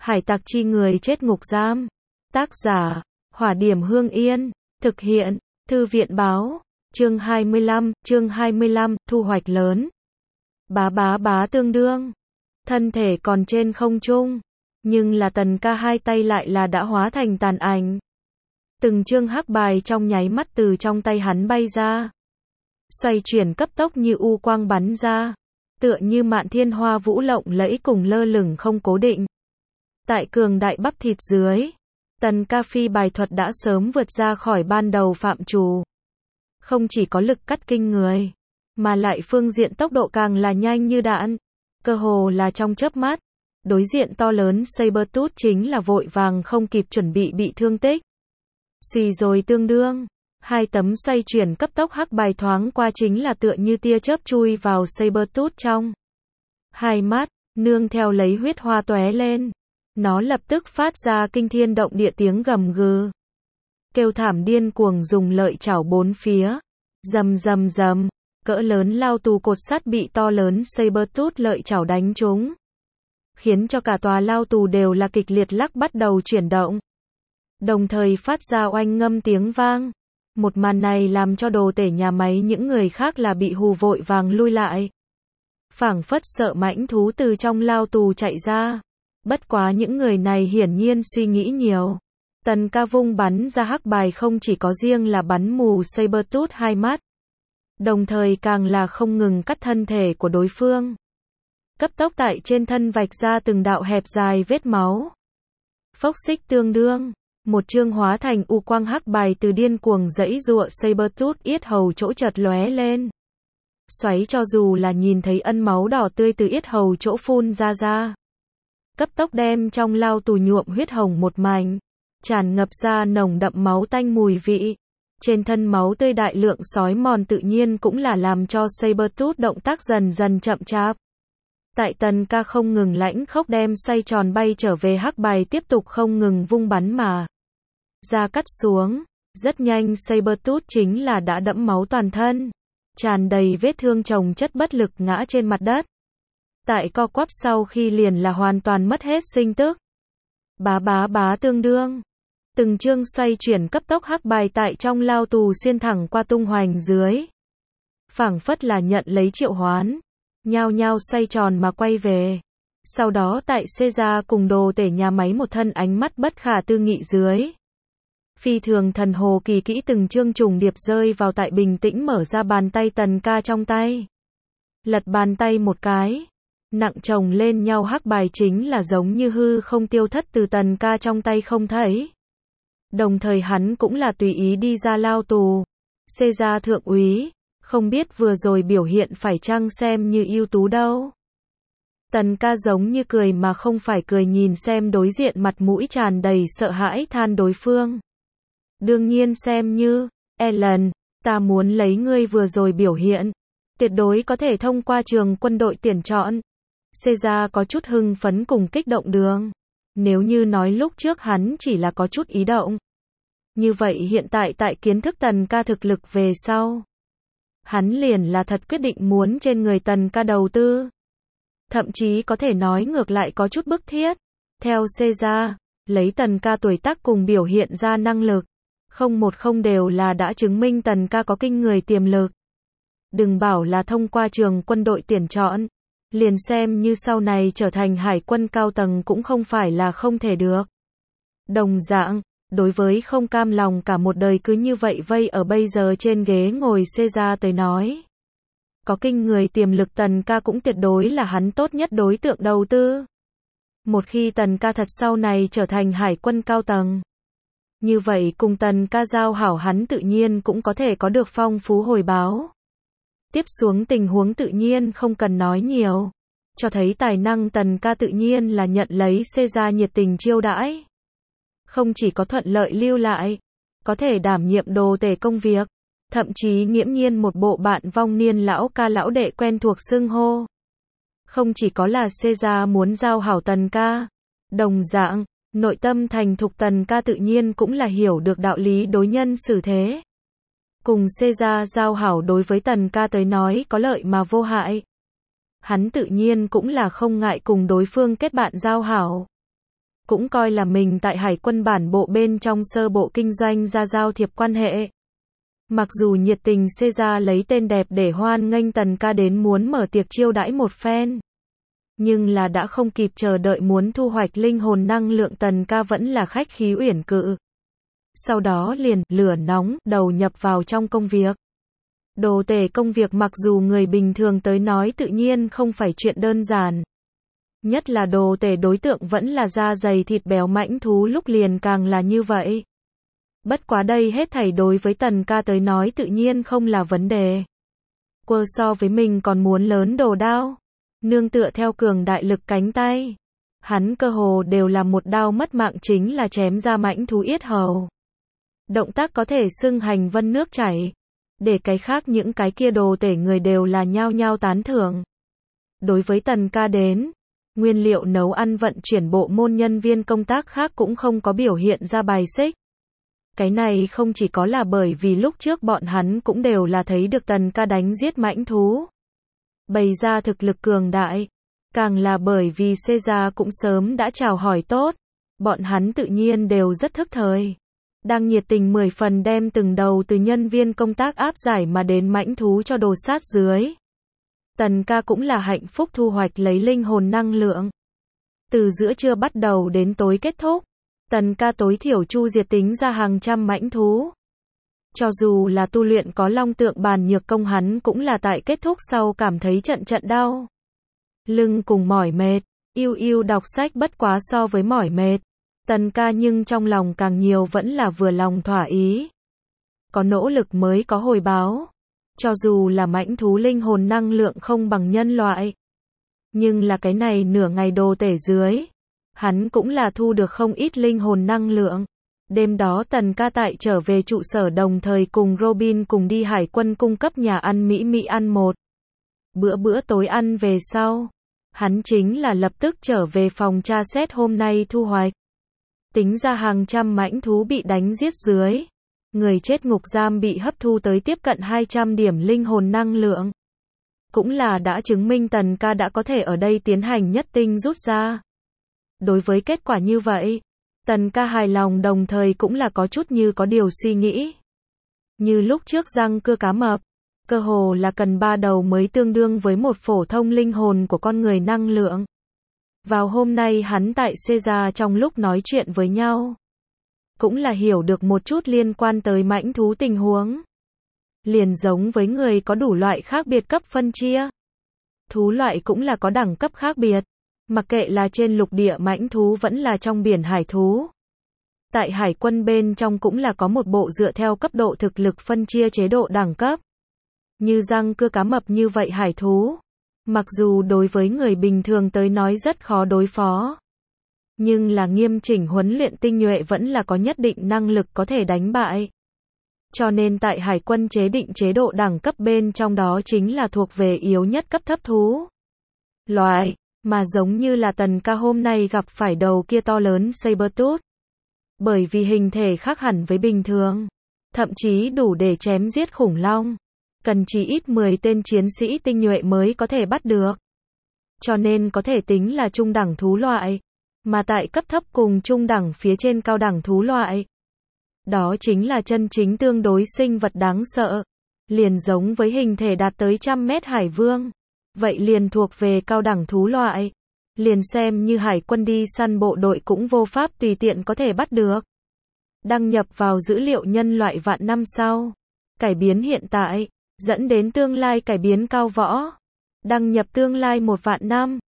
Hải tặc chi người chết ngục giam. Tác giả, Hỏa Điểm Hương Yên. Thực hiện, Thư viện báo. Chương 25, thu hoạch lớn. Bá tương đương. Thân thể còn trên không trung. Nhưng là Tần Ca hai tay lại là đã hóa thành tàn ảnh. Từng chương hắc bài trong nháy mắt từ trong tay hắn bay ra. Xoay chuyển cấp tốc như u quang bắn ra. Tựa như mạn thiên hoa vũ lộng lẫy cùng lơ lửng không cố định. Tại cường đại bắp thịt dưới, Tần Ca phi bài thuật đã sớm vượt ra khỏi ban đầu phạm trù. Không chỉ có lực cắt kinh người, mà lại phương diện tốc độ càng là nhanh như đạn. Cơ hồ là trong chớp mắt, đối diện to lớn Sabertooth chính là vội vàng không kịp chuẩn bị thương tích. Xì rồi tương đương, hai tấm xoay chuyển cấp tốc hắc bài thoáng qua chính là tựa như tia chớp chui vào Sabertooth trong hai mắt, nương theo lấy huyết hoa tóe lên. Nó lập tức phát ra kinh thiên động địa tiếng gầm gừ. Kêu thảm điên cuồng dùng lợi chảo bốn phía. Rầm, cỡ lớn lao tù cột sắt bị to lớn Sabertooth lợi chảo đánh trúng. Khiến cho cả tòa lao tù đều là kịch liệt lắc bắt đầu chuyển động. Đồng thời phát ra oanh ngâm tiếng vang. Một màn này làm cho đồ tể nhà máy những người khác là bị hù vội vàng lui lại. Phảng phất sợ mãnh thú từ trong lao tù chạy ra. Bất quá những người này hiển nhiên suy nghĩ nhiều. Tần Ca vung bắn ra hắc bài không chỉ có riêng là bắn mù Sabertooth hai mắt. Đồng thời càng là không ngừng cắt thân thể của đối phương. Cấp tốc tại trên thân vạch ra từng đạo hẹp dài vết máu. Phốc xích tương đương. Một chương hóa thành u quang hắc bài từ điên cuồng giãy giụa Sabertooth yết hầu chỗ chợt lóe lên. Xoáy cho dù là nhìn thấy ân máu đỏ tươi từ yết hầu chỗ phun ra. Cấp tốc đem trong lao tù nhuộm huyết hồng một mảnh. Tràn ngập ra nồng đậm máu tanh mùi vị. Trên thân máu tươi đại lượng sói mòn tự nhiên cũng là làm cho Sabertooth động tác dần dần chậm chạp. Tại Tần Ca không ngừng lãnh khốc đem xoay tròn bay trở về hắc bài tiếp tục không ngừng vung bắn mà ra cắt xuống. Rất nhanh Sabertooth chính là đã đẫm máu toàn thân. Tràn đầy vết thương chồng chất bất lực ngã trên mặt đất. Tại co quắp sau khi liền là hoàn toàn mất hết sinh tức. Bá tương đương. Từng chương xoay chuyển cấp tốc hắc bài tại trong lao tù xuyên thẳng qua tung hoành dưới. Phảng phất là nhận lấy triệu hoán. Nhao nhao xoay tròn mà quay về. Sau đó tại Caesar cùng đồ tể nhà máy một thân ánh mắt bất khả tư nghị dưới. Phi thường thần hồ kỳ kỹ từng chương trùng điệp rơi vào tại bình tĩnh mở ra bàn tay Tần Ca trong tay. Lật bàn tay một cái. Nặng chồng lên nhau hắc bài chính là giống như hư không tiêu thất từ Tần Ca trong tay không thấy. Đồng thời hắn cũng là tùy ý đi ra lao tù. Caesar thượng úy, không biết vừa rồi biểu hiện phải chăng xem như ưu tú đâu. Tần Ca giống như cười mà không phải cười nhìn xem đối diện mặt mũi tràn đầy sợ hãi than đối phương. Đương nhiên xem như, Ellen, ta muốn lấy ngươi vừa rồi biểu hiện. Tuyệt đối có thể thông qua trường quân đội tuyển chọn. Caesar có chút hưng phấn cùng kích động đường. Nếu như nói lúc trước hắn chỉ là có chút ý động. Như vậy hiện tại tại kiến thức Tần Ca thực lực về sau. Hắn liền là thật quyết định muốn trên người Tần Ca đầu tư. Thậm chí có thể nói ngược lại có chút bức thiết. Theo Caesar, lấy Tần Ca tuổi tác cùng biểu hiện ra năng lực. Không đều là đã chứng minh Tần Ca có kinh người tiềm lực. Đừng bảo là thông qua trường quân đội tuyển chọn. Liền xem như sau này trở thành hải quân cao tầng cũng không phải là không thể được. Đồng dạng, đối với không cam lòng cả một đời cứ như vậy vây ở bây giờ trên ghế ngồi Caesar tới nói. Có kinh người tiềm lực Tần Ca cũng tuyệt đối là hắn tốt nhất đối tượng đầu tư. Một khi Tần Ca thật sau này trở thành hải quân cao tầng. Như vậy cùng Tần Ca giao hảo hắn tự nhiên cũng có thể có được phong phú hồi báo. Tiếp xuống tình huống tự nhiên không cần nói nhiều. Cho thấy tài năng Tần Ca tự nhiên là nhận lấy Caesar nhiệt tình chiêu đãi. Không chỉ có thuận lợi lưu lại, có thể đảm nhiệm đồ tể công việc, thậm chí nghiễm nhiên một bộ bạn vong niên lão ca lão đệ quen thuộc xưng hô. Không chỉ có là Caesar muốn giao hảo Tần Ca, đồng dạng, nội tâm thành thục Tần Ca tự nhiên cũng là hiểu được đạo lý đối nhân xử thế. Cùng Caesar giao hảo đối với Tần Ca tới nói có lợi mà vô hại. Hắn tự nhiên cũng là không ngại cùng đối phương kết bạn giao hảo. cũng coi là mình tại hải quân bản bộ bên trong sơ bộ kinh doanh ra giao thiệp quan hệ. Mặc dù nhiệt tình Caesar lấy tên đẹp để hoan nghênh Tần Ca đến muốn mở tiệc chiêu đãi một phen. Nhưng là đã không kịp chờ đợi muốn thu hoạch linh hồn năng lượng, Tần Ca vẫn là khách khí uyển cự. Sau đó liền, lửa nóng, đầu nhập vào trong công việc. Đồ tể công việc mặc dù người bình thường tới nói tự nhiên không phải chuyện đơn giản. Nhất là đồ tể đối tượng vẫn là da dày thịt béo mãnh thú lúc liền càng là như vậy. Bất quá đây hết thảy đối với Tần Ca tới nói tự nhiên không là vấn đề. Quơ so với mình còn muốn lớn đồ đao. Nương tựa theo cường đại lực cánh tay. Hắn cơ hồ đều là một đao mất mạng, chính là chém ra mãnh thú yết hầu. Động tác có thể xưng hành vân nước chảy. Để cái khác những cái kia đồ tể người đều là nhao nhao tán thưởng. Đối với Tần Ca đến, nguyên liệu nấu ăn vận chuyển bộ môn nhân viên công tác khác cũng không có biểu hiện ra bài xích. Cái này không chỉ có là bởi vì lúc trước bọn hắn cũng đều là thấy được Tần Ca đánh giết mãnh thú, bày ra thực lực cường đại, càng là bởi vì Caesar cũng sớm đã chào hỏi tốt, bọn hắn tự nhiên đều rất thức thời. Đang nhiệt tình 10 phần đem từng đầu từ nhân viên công tác áp giải mà đến mãnh thú cho đồ sát dưới. Tần Ca cũng là hạnh phúc thu hoạch lấy linh hồn năng lượng. Từ giữa trưa bắt đầu đến tối kết thúc, Tần Ca tối thiểu chu diệt tính ra hàng trăm mãnh thú. Cho dù là tu luyện có long tượng bàn nhược công, hắn cũng là tại kết thúc sau cảm thấy trận trận đau lưng cùng mỏi mệt. Yêu đọc sách bất quá so với mỏi mệt, Tần Ca nhưng trong lòng càng nhiều vẫn là vừa lòng thỏa ý. Có nỗ lực mới có hồi báo. Cho dù là mãnh thú linh hồn năng lượng không bằng nhân loại, nhưng là cái này nửa ngày đồ tể dưới, hắn cũng là thu được không ít linh hồn năng lượng. Đêm đó Tần Ca tại trở về trụ sở đồng thời cùng Robin cùng đi hải quân cung cấp nhà ăn mỹ ăn một bữa tối ăn về sau. Hắn chính là lập tức trở về phòng tra xét hôm nay thu hoạch. Tính ra hàng trăm mãnh thú bị đánh giết dưới. Người chết ngục giam bị hấp thu tới tiếp cận 200 điểm linh hồn năng lượng. Cũng là đã chứng minh Tần Ca đã có thể ở đây tiến hành nhất tinh rút ra. Đối với kết quả như vậy, Tần Ca hài lòng đồng thời cũng là có chút như có điều suy nghĩ. Như lúc trước răng cưa cá mập, cơ hồ là cần 3 đầu mới tương đương với một phổ thông linh hồn của con người năng lượng. Vào hôm nay hắn tại Caesar trong lúc nói chuyện với nhau, cũng là hiểu được một chút liên quan tới mãnh thú tình huống. Liền giống với người có đủ loại khác biệt cấp phân chia. Thú loại cũng là có đẳng cấp khác biệt. Mặc kệ là trên lục địa mãnh thú vẫn là trong biển hải thú. Tại hải quân bên trong cũng là có một bộ dựa theo cấp độ thực lực phân chia chế độ đẳng cấp. Như răng cưa cá mập như vậy hải thú. Mặc dù đối với người bình thường tới nói rất khó đối phó. Nhưng là nghiêm chỉnh huấn luyện tinh nhuệ vẫn là có nhất định năng lực có thể đánh bại. Cho nên tại hải quân chế định chế độ đẳng cấp bên trong đó chính là thuộc về yếu nhất cấp thấp thú loại, mà giống như là Tần Ca hôm nay gặp phải đầu kia to lớn Sabertooth. Bởi vì hình thể khác hẳn với bình thường, thậm chí đủ để chém giết khủng long, cần chỉ ít 10 tên chiến sĩ tinh nhuệ mới có thể bắt được. Cho nên có thể tính là trung đẳng thú loại. Mà tại cấp thấp cùng trung đẳng phía trên cao đẳng thú loại, đó chính là chân chính tương đối sinh vật đáng sợ. Liền giống với hình thể đạt tới 100 mét hải vương. Vậy liền thuộc về cao đẳng thú loại. Liền xem như hải quân đi săn bộ đội cũng vô pháp tùy tiện có thể bắt được. Đăng nhập vào dữ liệu nhân loại vạn năm sau. Cải biến hiện tại, dẫn đến tương lai cải biến cao võ. Đăng nhập tương lai 1 vạn năm.